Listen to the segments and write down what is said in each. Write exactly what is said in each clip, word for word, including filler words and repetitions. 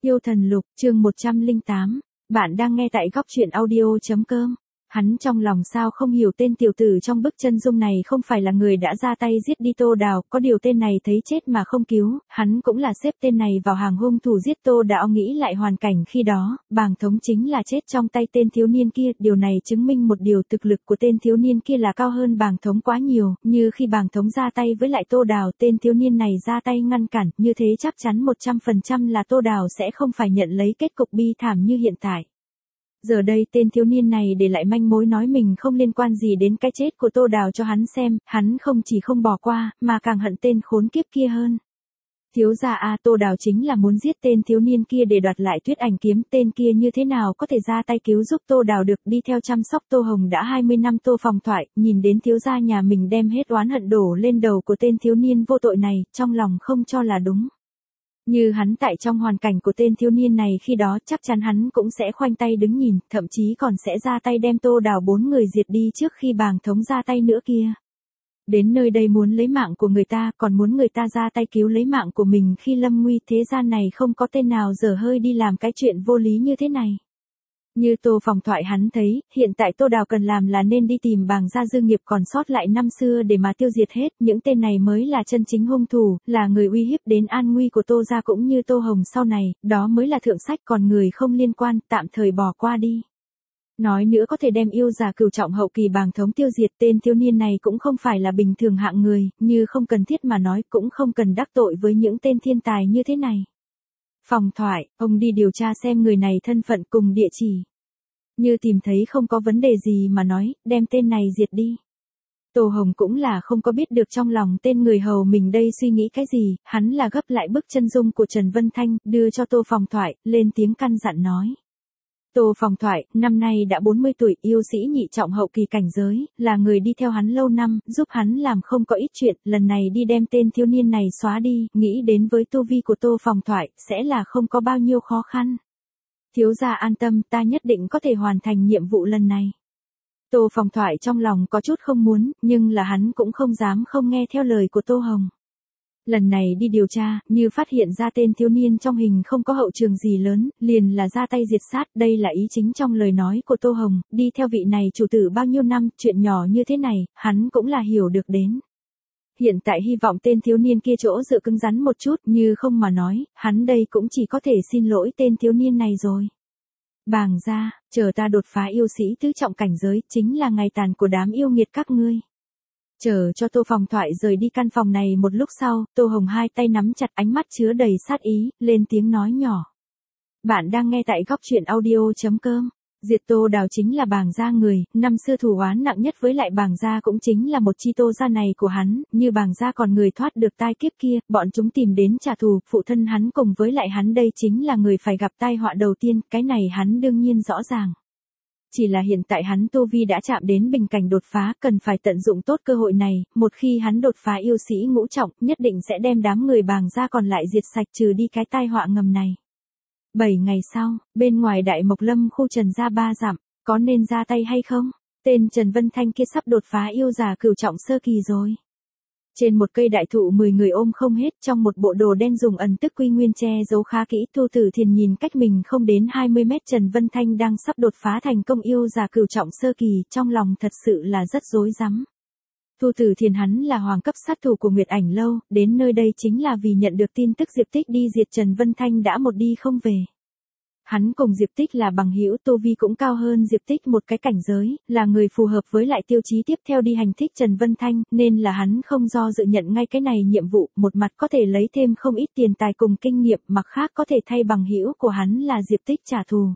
Yêu thần lục, chương một trăm lẻ tám. Bạn đang nghe tại góc truyện audio.com. Hắn trong lòng sao không hiểu tên tiểu tử trong bức chân dung này không phải là người đã ra tay giết đi Tô Đào, có điều tên này thấy chết mà không cứu, hắn cũng là xếp tên này vào hàng hung thủ giết Tô Đào. Nghĩ lại hoàn cảnh khi đó, Bàng Thống chính là chết trong tay tên thiếu niên kia, điều này chứng minh một điều, thực lực của tên thiếu niên kia là cao hơn Bàng Thống quá nhiều, như khi Bàng Thống ra tay với lại Tô Đào, tên thiếu niên này ra tay ngăn cản, như thế chắc chắn một trăm phần trăm là Tô Đào sẽ không phải nhận lấy kết cục bi thảm như hiện tại. Giờ đây tên thiếu niên này để lại manh mối nói mình không liên quan gì đến cái chết của Tô Đào cho hắn xem, hắn không chỉ không bỏ qua, mà càng hận tên khốn kiếp kia hơn. Thiếu gia a, Tô Đào chính là muốn giết tên thiếu niên kia để đoạt lại Tuyết Ảnh kiếm, tên kia như thế nào có thể ra tay cứu giúp Tô Đào được, đi theo chăm sóc Tô Hồng đã hai mươi năm. Tô Phòng Thoại, nhìn đến thiếu gia nhà mình đem hết oán hận đổ lên đầu của tên thiếu niên vô tội này, trong lòng không cho là đúng. Như hắn tại trong hoàn cảnh của tên thiếu niên này khi đó chắc chắn hắn cũng sẽ khoanh tay đứng nhìn, thậm chí còn sẽ ra tay đem Tô Đào bốn người diệt đi trước khi Bàng Thống ra tay nữa kia. Đến nơi đây muốn lấy mạng của người ta, còn muốn người ta ra tay cứu lấy mạng của mình khi lâm nguy, thế gian này không có tên nào dở hơi đi làm cái chuyện vô lý như thế này. Như Tô Phòng Thoại hắn thấy, hiện tại Tô Đào cần làm là nên đi tìm Bàng gia dư nghiệp còn sót lại năm xưa để mà tiêu diệt hết, những tên này mới là chân chính hung thủ, là người uy hiếp đến an nguy của Tô gia cũng như Tô Hồng sau này, đó mới là thượng sách, còn người không liên quan, tạm thời bỏ qua đi. Nói nữa có thể đem yêu già cửu trọng hậu kỳ Bàng Thống tiêu diệt, tên thiếu niên này cũng không phải là bình thường hạng người, như không cần thiết mà nói, cũng không cần đắc tội với những tên thiên tài như thế này. Phòng Thoại, ông đi điều tra xem người này thân phận cùng địa chỉ. Như tìm thấy không có vấn đề gì mà nói, đem tên này diệt đi. Tô Hồng cũng là không có biết được trong lòng tên người hầu mình đây suy nghĩ cái gì, hắn là gấp lại bức chân dung của Trần Vân Thanh, đưa cho Tô Phòng Thoại, lên tiếng căn dặn nói. Tô Phòng Thoại, năm nay đã bốn mươi tuổi, yêu sĩ nhị trọng hậu kỳ cảnh giới, là người đi theo hắn lâu năm, giúp hắn làm không có ít chuyện, lần này đi đem tên thiếu niên này xóa đi, nghĩ đến với tu vi của Tô Phòng Thoại, sẽ là không có bao nhiêu khó khăn. Thiếu gia an tâm, ta nhất định có thể hoàn thành nhiệm vụ lần này. Tô Phòng Thoại trong lòng có chút không muốn, nhưng là hắn cũng không dám không nghe theo lời của Tô Hồng. Lần này đi điều tra, như phát hiện ra tên thiếu niên trong hình không có hậu trường gì lớn, liền là ra tay diệt sát, đây là ý chính trong lời nói của Tô Hồng, đi theo vị này chủ tử bao nhiêu năm, chuyện nhỏ như thế này, hắn cũng là hiểu được đến. Hiện tại hy vọng tên thiếu niên kia chỗ dựa cứng rắn một chút, như không mà nói, hắn đây cũng chỉ có thể xin lỗi tên thiếu niên này rồi. Bàng gia, chờ ta đột phá yêu sĩ tứ trọng cảnh giới, chính là ngày tàn của đám yêu nghiệt các ngươi. Chờ cho Tô Phòng Thoại rời đi căn phòng này một lúc sau, Tô Hồng hai tay nắm chặt, ánh mắt chứa đầy sát ý, lên tiếng nói nhỏ. Bạn đang nghe tại góc truyện audio.com. Diệt Tô Đào chính là Bàng gia người, năm xưa thù oán nặng nhất với lại Bàng gia cũng chính là một chi Tô gia này của hắn, như Bàng gia còn người thoát được tai kiếp kia, bọn chúng tìm đến trả thù, phụ thân hắn cùng với lại hắn đây chính là người phải gặp tai họa đầu tiên, cái này hắn đương nhiên rõ ràng. Chỉ là hiện tại hắn tu vi đã chạm đến bình cảnh đột phá, cần phải tận dụng tốt cơ hội này, một khi hắn đột phá yêu sĩ ngũ trọng, nhất định sẽ đem đám người Bàng gia còn lại diệt sạch, trừ đi cái tai họa ngầm này. Bảy ngày sau, bên ngoài Đại Mộc Lâm khu Trần gia ba dặm, có nên ra tay hay không? Tên Trần Vân Thanh kia sắp đột phá yêu già cửu trọng sơ kỳ rồi. Trên một cây đại thụ mười người ôm không hết, trong một bộ đồ đen dùng ẩn tức quy nguyên che giấu khá kỹ, Thu Tử Thiền nhìn cách mình không đến hai mươi mét Trần Vân Thanh đang sắp đột phá thành công yêu già cửu trọng sơ kỳ, trong lòng thật sự là rất rối rắm. Thu Tử Thiền hắn là hoàng cấp sát thủ của Nguyệt Ảnh lâu, đến nơi đây chính là vì nhận được tin tức Diệp Tích đi diệt Trần Vân Thanh đã một đi không về. Hắn cùng Diệp Tích là bằng hữu, tu vi cũng cao hơn Diệp Tích một cái cảnh giới, là người phù hợp với lại tiêu chí tiếp theo đi hành thích Trần Vân Thanh, nên là hắn không do dự nhận ngay cái này nhiệm vụ, một mặt có thể lấy thêm không ít tiền tài cùng kinh nghiệm, mặt khác có thể thay bằng hữu của hắn là Diệp Tích trả thù.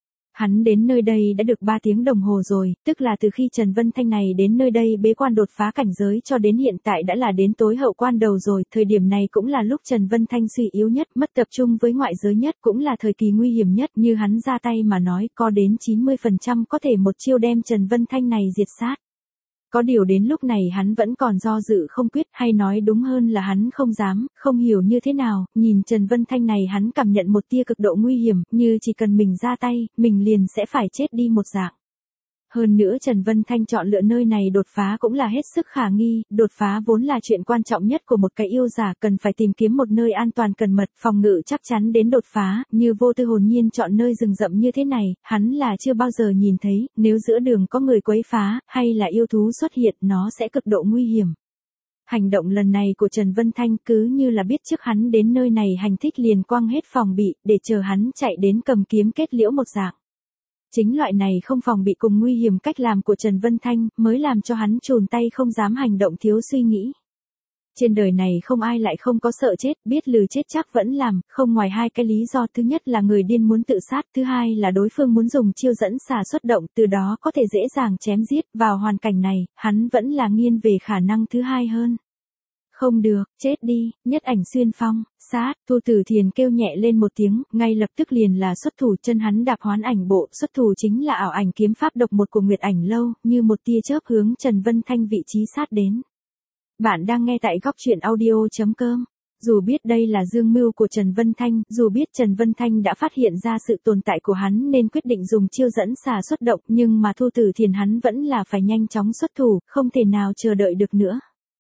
Hắn đến nơi đây đã được ba tiếng đồng hồ rồi, tức là từ khi Trần Vân Thanh này đến nơi đây bế quan đột phá cảnh giới cho đến hiện tại đã là đến tối hậu quan đầu rồi, thời điểm này cũng là lúc Trần Vân Thanh suy yếu nhất, mất tập trung với ngoại giới nhất, cũng là thời kỳ nguy hiểm nhất, như hắn ra tay mà nói, có đến chín mươi phần trăm có thể một chiêu đem Trần Vân Thanh này diệt sát. Có điều đến lúc này hắn vẫn còn do dự không quyết, hay nói đúng hơn là hắn không dám, không hiểu như thế nào, nhìn Trần Vân Thanh này hắn cảm nhận một tia cực độ nguy hiểm, như chỉ cần mình ra tay, mình liền sẽ phải chết đi một dạng. Hơn nữa Trần Vân Thanh chọn lựa nơi này đột phá cũng là hết sức khả nghi, đột phá vốn là chuyện quan trọng nhất của một cái yêu giả, cần phải tìm kiếm một nơi an toàn cẩn mật, phòng ngự chắc chắn đến đột phá, như Vô Tư hồn nhiên chọn nơi rừng rậm như thế này, hắn là chưa bao giờ nhìn thấy, nếu giữa đường có người quấy phá, hay là yêu thú xuất hiện, nó sẽ cực độ nguy hiểm. Hành động lần này của Trần Vân Thanh cứ như là biết trước hắn đến nơi này hành thích liền quăng hết phòng bị, để chờ hắn chạy đến cầm kiếm kết liễu một dạng. Chính loại này không phòng bị cùng nguy hiểm cách làm của Trần Vân Thanh mới làm cho hắn chùn tay không dám hành động thiếu suy nghĩ. Trên đời này không ai lại không có sợ chết, biết lừ chết chắc vẫn làm, không ngoài hai cái lý do, thứ nhất là người điên muốn tự sát, thứ hai là đối phương muốn dùng chiêu dẫn xà xuất động, từ đó có thể dễ dàng chém giết, vào hoàn cảnh này, hắn vẫn là nghiêng về khả năng thứ hai hơn. Không được, chết đi, nhất ảnh xuyên phong, sát, Thu Tử Thiền kêu nhẹ lên một tiếng, ngay lập tức liền là xuất thủ, chân hắn đạp hoán ảnh bộ, xuất thủ chính là ảo ảnh kiếm pháp độc một của Nguyệt Ảnh Lâu, như một tia chớp hướng Trần Vân Thanh vị trí sát đến. Bạn đang nghe tại góc truyện audio chấm com. Dù biết đây là dương mưu của Trần Vân Thanh, dù biết Trần Vân Thanh đã phát hiện ra sự tồn tại của hắn nên quyết định dùng chiêu dẫn xà xuất động, nhưng mà Thu Tử Thiền hắn vẫn là phải nhanh chóng xuất thủ, không thể nào chờ đợi được nữa.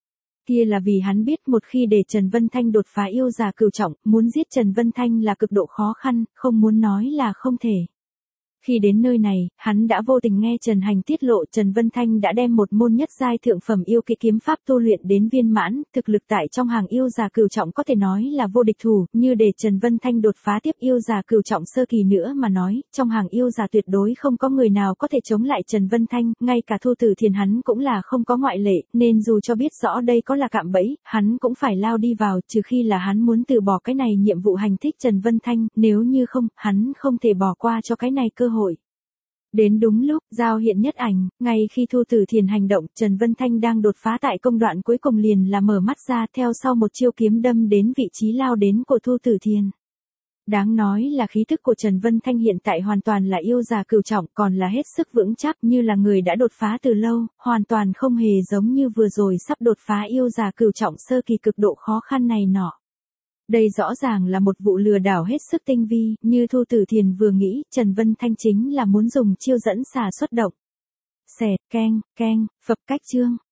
Kia là vì hắn biết một khi để Trần Vân Thanh đột phá yêu giả cửu trọng, muốn giết Trần Vân Thanh là cực độ khó khăn, không muốn nói là không thể. Khi đến nơi này, hắn đã vô tình nghe Trần Hành tiết lộ Trần Vân Thanh đã đem một môn nhất giai thượng phẩm yêu kỹ kiếm pháp tu luyện đến viên mãn, thực lực tại trong hàng yêu giả cửu trọng có thể nói là vô địch thủ, như để Trần Vân Thanh đột phá tiếp yêu giả cửu trọng sơ kỳ nữa mà nói, trong hàng yêu giả tuyệt đối không có người nào có thể chống lại Trần Vân Thanh, ngay cả Thu Tử Thiền hắn cũng là không có ngoại lệ, nên dù cho biết rõ đây có là cạm bẫy, hắn cũng phải lao đi vào, trừ khi là hắn muốn từ bỏ cái này nhiệm vụ hành thích Trần Vân Thanh, nếu như không, hắn không thể bỏ qua cho cái này cơ hội. Đến đúng lúc, giao hiện nhất ảnh, ngay khi Thu Tử Thiền hành động, Trần Vân Thanh đang đột phá tại công đoạn cuối cùng liền là mở mắt ra, theo sau một chiêu kiếm đâm đến vị trí lao đến của Thu Tử Thiền. Đáng nói là khí thức của Trần Vân Thanh hiện tại hoàn toàn là yêu già cửu trọng, còn là hết sức vững chắc, như là người đã đột phá từ lâu, hoàn toàn không hề giống như vừa rồi sắp đột phá yêu già cửu trọng sơ kỳ cực độ khó khăn này nọ. Đây rõ ràng là một vụ lừa đảo hết sức tinh vi, như Thu Tử Thiền vừa nghĩ, Trần Vân Thanh chính là muốn dùng chiêu dẫn xà xuất động. Xẹt, keng, keng, phập cách chương.